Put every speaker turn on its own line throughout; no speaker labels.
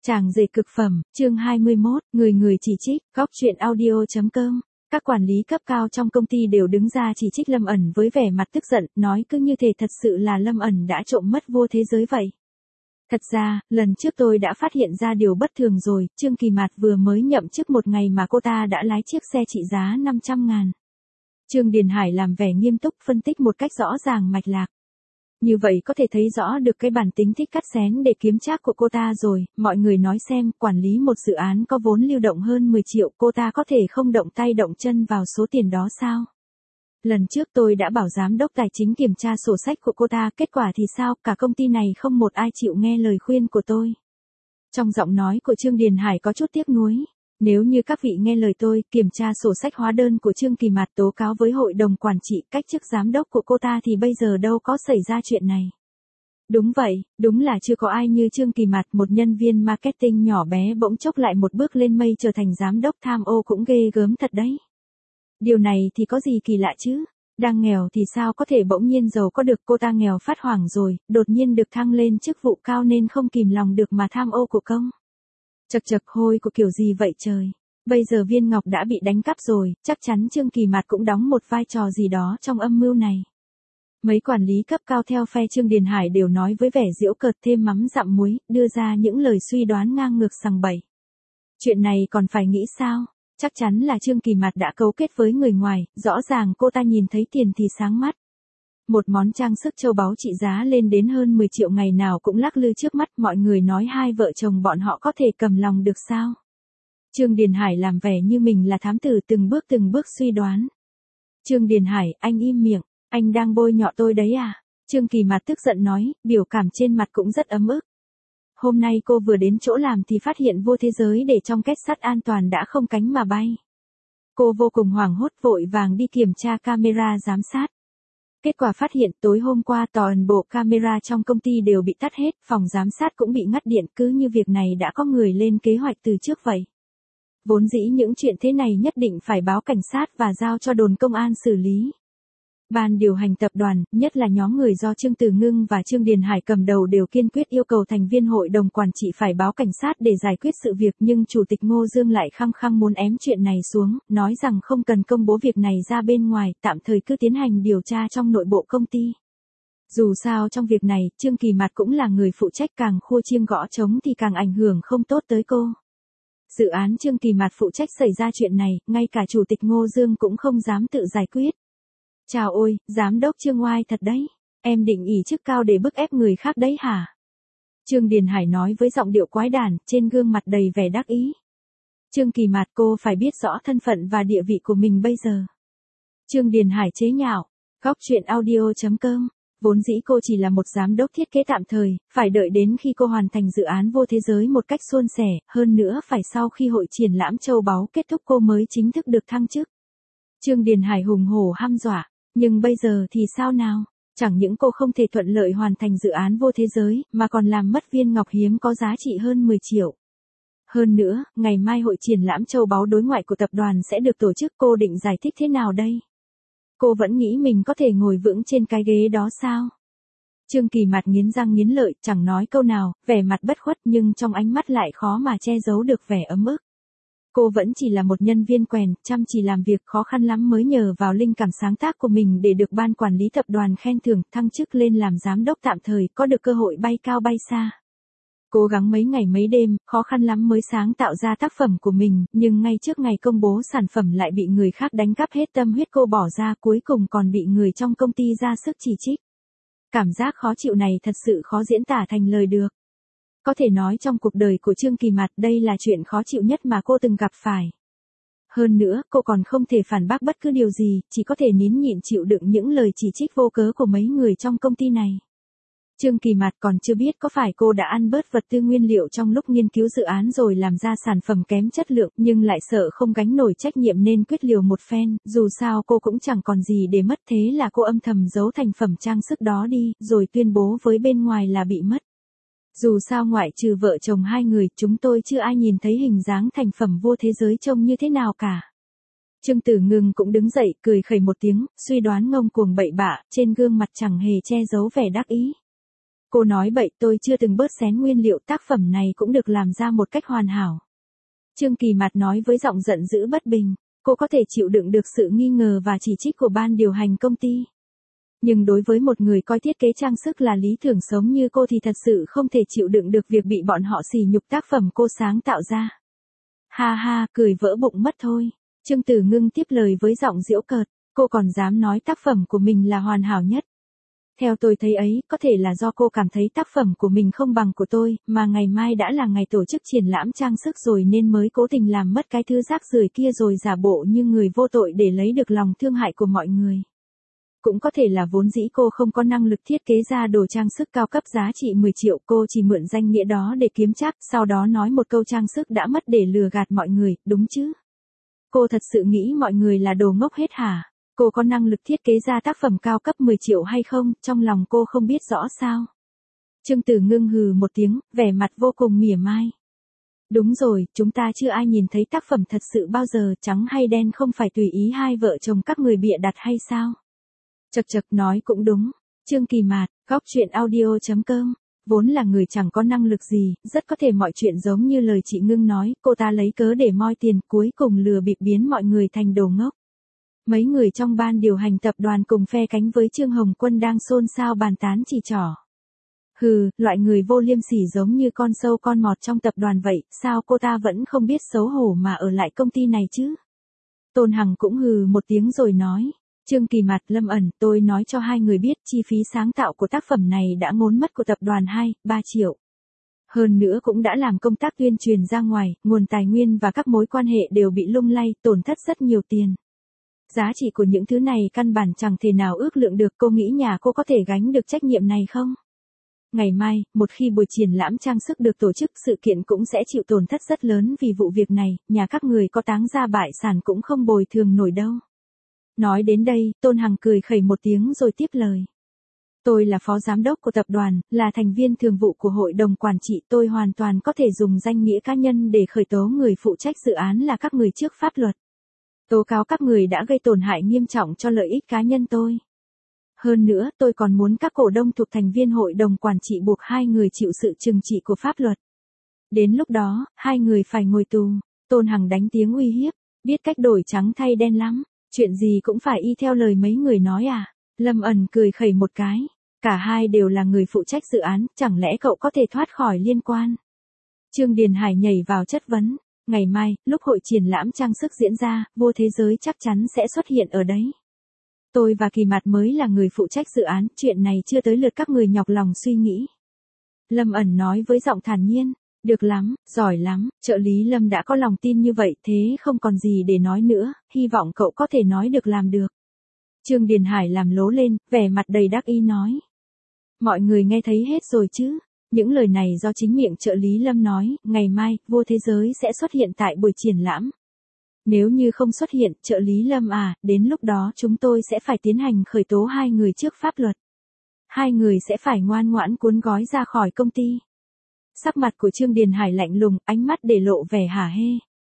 Chàng rể cực phẩm, chương 21, người người chỉ trích, góc chuyện audio.com. Các quản lý cấp cao trong công ty đều đứng ra chỉ trích Lâm ẩn với vẻ mặt tức giận, nói cứ như thể thật sự là Lâm ẩn đã trộm mất vua thế giới vậy. Thật ra, lần trước tôi đã phát hiện ra điều bất thường rồi, Trương Kỳ Mạt vừa mới nhậm chức một ngày mà cô ta đã lái chiếc xe trị giá 500.000. Trương Điền Hải làm vẻ nghiêm túc phân tích một cách rõ ràng mạch lạc. Như vậy có thể thấy rõ được cái bản tính thích cắt xén để kiếm trác của cô ta rồi, mọi người nói xem, quản lý một dự án có vốn lưu động hơn 10 triệu, cô ta có thể không động tay động chân vào số tiền đó sao? Lần trước tôi đã bảo giám đốc tài chính kiểm tra sổ sách của cô ta, kết quả thì sao, cả công ty này không một ai chịu nghe lời khuyên của tôi. Trong giọng nói của Trương Điền Hải có chút tiếc nuối. Nếu như các vị nghe lời tôi, kiểm tra sổ sách hóa đơn của Trương Kỳ Mạt tố cáo với hội đồng quản trị cách chức giám đốc của cô ta thì bây giờ đâu có xảy ra chuyện này. Đúng vậy, đúng là chưa có ai như Trương Kỳ Mạt, một nhân viên marketing nhỏ bé bỗng chốc lại một bước lên mây trở thành giám đốc tham ô cũng ghê gớm thật đấy. Điều này thì có gì kỳ lạ chứ? Đang nghèo thì sao có thể bỗng nhiên giàu có được, cô ta nghèo phát hoảng rồi, đột nhiên được thăng lên chức vụ cao nên không kìm lòng được mà tham ô của công. Chật chật, hôi của kiểu gì vậy trời. Bây giờ Viên Ngọc đã bị đánh cắp rồi, chắc chắn Trương Kỳ Mạt cũng đóng một vai trò gì đó trong âm mưu này. Mấy quản lý cấp cao theo phe Trương Điền Hải đều nói với vẻ giễu cợt thêm mắm dặm muối, đưa ra những lời suy đoán ngang ngược sằng bậy. Chuyện này còn phải nghĩ sao? Chắc chắn là Trương Kỳ Mạt đã cấu kết với người ngoài, rõ ràng cô ta nhìn thấy tiền thì sáng mắt. Một món trang sức châu báu trị giá lên đến hơn 10 triệu ngày nào cũng lắc lư trước mắt, mọi người nói hai vợ chồng bọn họ có thể cầm lòng được sao? Trương Điền Hải làm vẻ như mình là thám tử từng bước suy đoán. Trương Điền Hải, anh im miệng, anh đang bôi nhọ tôi đấy à? Trương Kỳ Mạt tức giận nói, biểu cảm trên mặt cũng rất ấm ức. Hôm nay cô vừa đến chỗ làm thì phát hiện vua thế giới để trong két sắt an toàn đã không cánh mà bay. Cô vô cùng hoảng hốt vội vàng đi kiểm tra camera giám sát. Kết quả phát hiện tối hôm qua toàn bộ camera trong công ty đều bị tắt hết, phòng giám sát cũng bị ngắt điện, cứ như việc này đã có người lên kế hoạch từ trước vậy. Vốn dĩ những chuyện thế này nhất định phải báo cảnh sát và giao cho đồn công an xử lý. Ban điều hành tập đoàn, nhất là nhóm người do Trương Từ Ngưng và Trương Điền Hải cầm đầu đều kiên quyết yêu cầu thành viên hội đồng quản trị phải báo cảnh sát để giải quyết sự việc, nhưng Chủ tịch Ngô Dương lại khăng khăng muốn ém chuyện này xuống, nói rằng không cần công bố việc này ra bên ngoài, tạm thời cứ tiến hành điều tra trong nội bộ công ty. Dù sao trong việc này, Trương Kỳ Mạt cũng là người phụ trách, càng khua chiêng gõ trống thì càng ảnh hưởng không tốt tới cô. Dự án Trương Kỳ Mạt phụ trách xảy ra chuyện này, ngay cả Chủ tịch Ngô Dương cũng không dám tự giải quyết. Chào ôi, giám đốc Trương oai thật đấy. Em định ỷ chức cao để bức ép người khác đấy hả? Trương Điền Hải nói với giọng điệu quái đản, trên gương mặt đầy vẻ đắc ý. Trương Kỳ Mạt, cô phải biết rõ thân phận và địa vị của mình bây giờ. Trương Điền Hải chế nhạo, góc chuyện audio.com. Vốn dĩ cô chỉ là một giám đốc thiết kế tạm thời, phải đợi đến khi cô hoàn thành dự án vua thế giới một cách suôn sẻ, hơn nữa phải sau khi hội triển lãm châu báu kết thúc cô mới chính thức được thăng chức. Trương Điền Hải hùng hổ hăm dọa, nhưng bây giờ thì sao nào? Chẳng những cô không thể thuận lợi hoàn thành dự án vô thế giới, mà còn làm mất viên ngọc hiếm có giá trị hơn 10 triệu. Hơn nữa, ngày mai hội triển lãm châu báu đối ngoại của tập đoàn sẽ được tổ chức, cô định giải thích thế nào đây? Cô vẫn nghĩ mình có thể ngồi vững trên cái ghế đó sao? Trương Kỳ Mạt nghiến răng nghiến lợi, chẳng nói câu nào, vẻ mặt bất khuất nhưng trong ánh mắt lại khó mà che giấu được vẻ ấm ức. Cô vẫn chỉ là một nhân viên quèn, chăm chỉ làm việc, khó khăn lắm mới nhờ vào linh cảm sáng tác của mình để được ban quản lý tập đoàn khen thưởng, thăng chức lên làm giám đốc tạm thời, có được cơ hội bay cao bay xa. Cố gắng mấy ngày mấy đêm, khó khăn lắm mới sáng tạo ra tác phẩm của mình, nhưng ngay trước ngày công bố sản phẩm lại bị người khác đánh cắp hết tâm huyết cô bỏ ra, cuối cùng còn bị người trong công ty ra sức chỉ trích. Cảm giác khó chịu này thật sự khó diễn tả thành lời được. Có thể nói trong cuộc đời của Trương Kỳ Mạt đây là chuyện khó chịu nhất mà cô từng gặp phải. Hơn nữa, cô còn không thể phản bác bất cứ điều gì, chỉ có thể nín nhịn chịu đựng những lời chỉ trích vô cớ của mấy người trong công ty này. Trương Kỳ Mạt còn chưa biết có phải cô đã ăn bớt vật tư nguyên liệu trong lúc nghiên cứu dự án rồi làm ra sản phẩm kém chất lượng, nhưng lại sợ không gánh nổi trách nhiệm nên quyết liều một phen, dù sao cô cũng chẳng còn gì để mất, thế là cô âm thầm giấu thành phẩm trang sức đó đi, rồi tuyên bố với bên ngoài là bị mất. Dù sao ngoại trừ vợ chồng hai người, chúng tôi chưa ai nhìn thấy hình dáng thành phẩm vua thế giới trông như thế nào cả. Trương Tử Ngưng cũng đứng dậy, cười khẩy một tiếng, suy đoán ngông cuồng bậy bạ, trên gương mặt chẳng hề che giấu vẻ đắc ý. Cô nói bậy, tôi chưa từng bớt xén nguyên liệu, tác phẩm này cũng được làm ra một cách hoàn hảo. Trương Kỳ Mạt nói với giọng giận dữ bất bình. Cô có thể chịu đựng được sự nghi ngờ và chỉ trích của ban điều hành công ty. Nhưng đối với một người coi thiết kế trang sức là lý tưởng sống như cô thì thật sự không thể chịu đựng được việc bị bọn họ sỉ nhục tác phẩm cô sáng tạo ra. Ha ha, cười vỡ bụng mất thôi. Trương Tử Ngưng tiếp lời với giọng giễu cợt. Cô còn dám nói tác phẩm của mình là hoàn hảo nhất. Theo tôi thấy ấy, có thể là do cô cảm thấy tác phẩm của mình không bằng của tôi, mà ngày mai đã là ngày tổ chức triển lãm trang sức rồi nên mới cố tình làm mất cái thứ rác rưởi kia rồi giả bộ như người vô tội để lấy được lòng thương hại của mọi người. Cũng có thể là vốn dĩ cô không có năng lực thiết kế ra đồ trang sức cao cấp giá trị 10 triệu, cô chỉ mượn danh nghĩa đó để kiếm trác, sau đó nói một câu trang sức đã mất để lừa gạt mọi người, đúng chứ? Cô thật sự nghĩ mọi người là đồ ngốc hết hả? Cô có năng lực thiết kế ra tác phẩm cao cấp 10 triệu hay không, trong lòng cô không biết rõ sao? Trương Tử Ngưng hừ một tiếng, vẻ mặt vô cùng mỉa mai. Đúng rồi, chúng ta chưa ai nhìn thấy tác phẩm thật sự bao giờ, trắng hay đen không phải tùy ý hai vợ chồng các người bịa đặt hay sao? Chật chật, nói cũng đúng. Trương Kỳ Mạt, góc chuyện audio.com. Vốn là người chẳng có năng lực gì, rất có thể mọi chuyện giống như lời chị Ngưng nói, cô ta lấy cớ để moi tiền, cuối cùng lừa bịp biến mọi người thành đồ ngốc. Mấy người trong ban điều hành tập đoàn cùng phe cánh với Trương Hồng Quân đang xôn xao bàn tán chỉ trỏ. Hừ, loại người vô liêm sỉ giống như con sâu con mọt trong tập đoàn vậy, sao cô ta vẫn không biết xấu hổ mà ở lại công ty này chứ? Tôn Hằng cũng hừ một tiếng rồi nói. Trương Kỳ Mạt, Lâm Ẩn, tôi nói cho hai người biết chi phí sáng tạo của tác phẩm này đã ngốn mất của tập đoàn 2-3 triệu. Hơn nữa cũng đã làm công tác tuyên truyền ra ngoài, nguồn tài nguyên và các mối quan hệ đều bị lung lay, tổn thất rất nhiều tiền. Giá trị của những thứ này căn bản chẳng thể nào ước lượng được, cô nghĩ nhà cô có thể gánh được trách nhiệm này không? Ngày mai, một khi buổi triển lãm trang sức được tổ chức, sự kiện cũng sẽ chịu tổn thất rất lớn vì vụ việc này, nhà các người có táng ra bại sản cũng không bồi thường nổi đâu. Nói đến đây, Tôn Hằng cười khẩy một tiếng rồi tiếp lời. Tôi là phó giám đốc của tập đoàn, là thành viên thường vụ của hội đồng quản trị, tôi hoàn toàn có thể dùng danh nghĩa cá nhân để khởi tố người phụ trách dự án là các người trước pháp luật. Tố cáo các người đã gây tổn hại nghiêm trọng cho lợi ích cá nhân tôi. Hơn nữa, tôi còn muốn các cổ đông thuộc thành viên hội đồng quản trị buộc hai người chịu sự trừng trị của pháp luật. Đến lúc đó, hai người phải ngồi tù. Tôn Hằng đánh tiếng uy hiếp, biết cách đổi trắng thay đen lắm, chuyện gì cũng phải y theo lời mấy người nói à? Lâm Ẩn cười khẩy một cái, cả hai đều là người phụ trách dự án, chẳng lẽ cậu có thể thoát khỏi liên quan? Trương Điền Hải nhảy vào chất vấn. Ngày mai, lúc hội triển lãm trang sức diễn ra, vua thế giới chắc chắn sẽ xuất hiện ở đấy. Tôi và Kỳ Mạt mới là người phụ trách dự án, chuyện này chưa tới lượt các người nhọc lòng suy nghĩ. Lâm Ẩn nói với giọng thản nhiên. Được lắm, giỏi lắm, trợ lý Lâm đã có lòng tin như vậy, thế không còn gì để nói nữa, hy vọng cậu có thể nói được làm được. Trương Điền Hải làm lố lên, vẻ mặt đầy đắc ý nói. Mọi người nghe thấy hết rồi chứ? Những lời này do chính miệng trợ lý Lâm nói, ngày mai, vua thế giới sẽ xuất hiện tại buổi triển lãm. Nếu như không xuất hiện, trợ lý Lâm à, đến lúc đó chúng tôi sẽ phải tiến hành khởi tố hai người trước pháp luật. Hai người sẽ phải ngoan ngoãn cuốn gói ra khỏi công ty. Sắc mặt của Trương Điền Hải lạnh lùng, ánh mắt để lộ vẻ hả hê.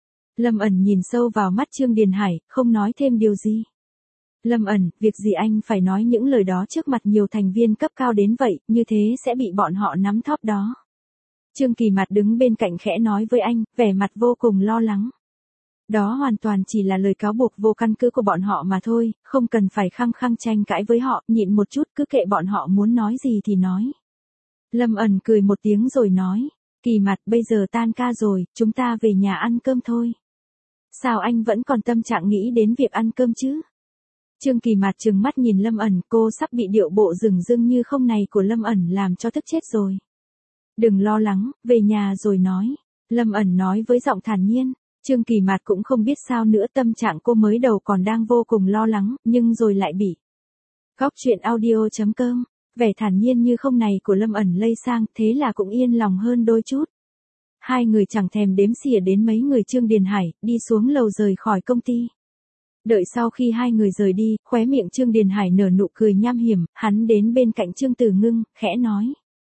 Lâm Ẩn nhìn sâu vào mắt Trương Điền Hải, không nói thêm điều gì. Lâm Ẩn, việc gì anh phải nói những lời đó trước mặt nhiều thành viên cấp cao đến vậy, như thế sẽ bị bọn họ nắm thóp đó. Trương Kỳ Mạt đứng bên cạnh khẽ nói với anh, vẻ mặt vô cùng lo lắng. Đó hoàn toàn chỉ là lời cáo buộc vô căn cứ của bọn họ mà thôi, không cần phải khăng khăng tranh cãi với họ, nhịn một chút, cứ kệ bọn họ muốn nói gì thì nói. Lâm Ẩn cười một tiếng rồi nói, Kỳ Mạt, bây giờ tan ca rồi, chúng ta về nhà ăn cơm thôi. Sao anh vẫn còn tâm trạng nghĩ đến việc ăn cơm chứ? Trương Kỳ Mạt trừng mắt nhìn Lâm Ẩn, cô sắp bị điệu bộ rừng rưng như không này của Lâm Ẩn làm cho tức chết rồi. Đừng lo lắng, về nhà rồi nói. Lâm Ẩn nói với giọng thản nhiên. Trương Kỳ Mạt cũng không biết sao nữa, tâm trạng cô mới đầu còn đang vô cùng lo lắng, nhưng rồi lại bị. Góc chuyện audio.com, vẻ thản nhiên như không này của Lâm Ẩn lây sang, thế là cũng yên lòng hơn đôi chút. Hai người chẳng thèm đếm xỉa đến mấy người Trương Điền Hải, đi xuống lầu rời khỏi công ty. Đợi sau khi hai người rời đi, khóe miệng Trương Điền Hải nở nụ cười nham hiểm, hắn đến bên cạnh Trương Tử Ngưng, khẽ nói.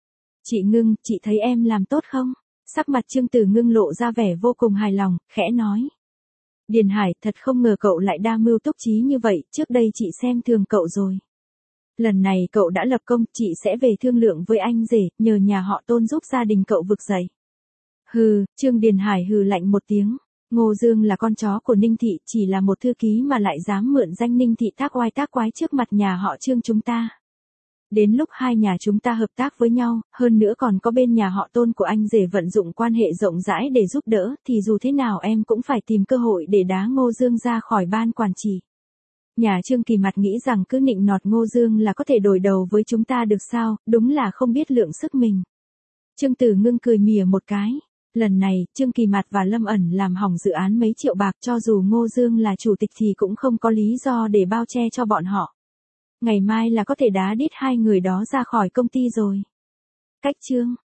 Chị Ngưng, chị thấy em làm tốt không? Sắc mặt Trương Tử Ngưng lộ ra vẻ vô cùng hài lòng, khẽ nói. Điền Hải, thật không ngờ cậu lại đa mưu túc trí như vậy, trước đây chị xem thường cậu rồi. Lần này cậu đã lập công, chị sẽ về thương lượng với anh rể, nhờ nhà họ Tôn giúp gia đình cậu vực dậy. Hừ, Trương Điền Hải hừ lạnh một tiếng. Ngô Dương là con chó của Ninh Thị, chỉ là một thư ký mà lại dám mượn danh Ninh Thị tác oai tác quái trước mặt nhà họ Trương chúng ta. Đến lúc hai nhà chúng ta hợp tác với nhau, hơn nữa còn có bên nhà họ Tôn của anh rể vận dụng quan hệ rộng rãi để giúp đỡ, thì dù thế nào em cũng phải tìm cơ hội để đá Ngô Dương ra khỏi ban quản trị. Nhà Trương Kỳ Mặt nghĩ rằng cứ nịnh nọt Ngô Dương là có thể đổi đầu với chúng ta được sao, đúng là không biết lượng sức mình. Trương Tử Ngưng cười mỉa một cái. Lần này, Trương Kỳ Mặt và Lâm ẩn làm hỏng dự án mấy triệu bạc, cho dù Ngô Dương là chủ tịch thì cũng không có lý do để bao che cho bọn họ. Ngày mai là có thể đá đít hai người đó ra khỏi công ty rồi. Cách chương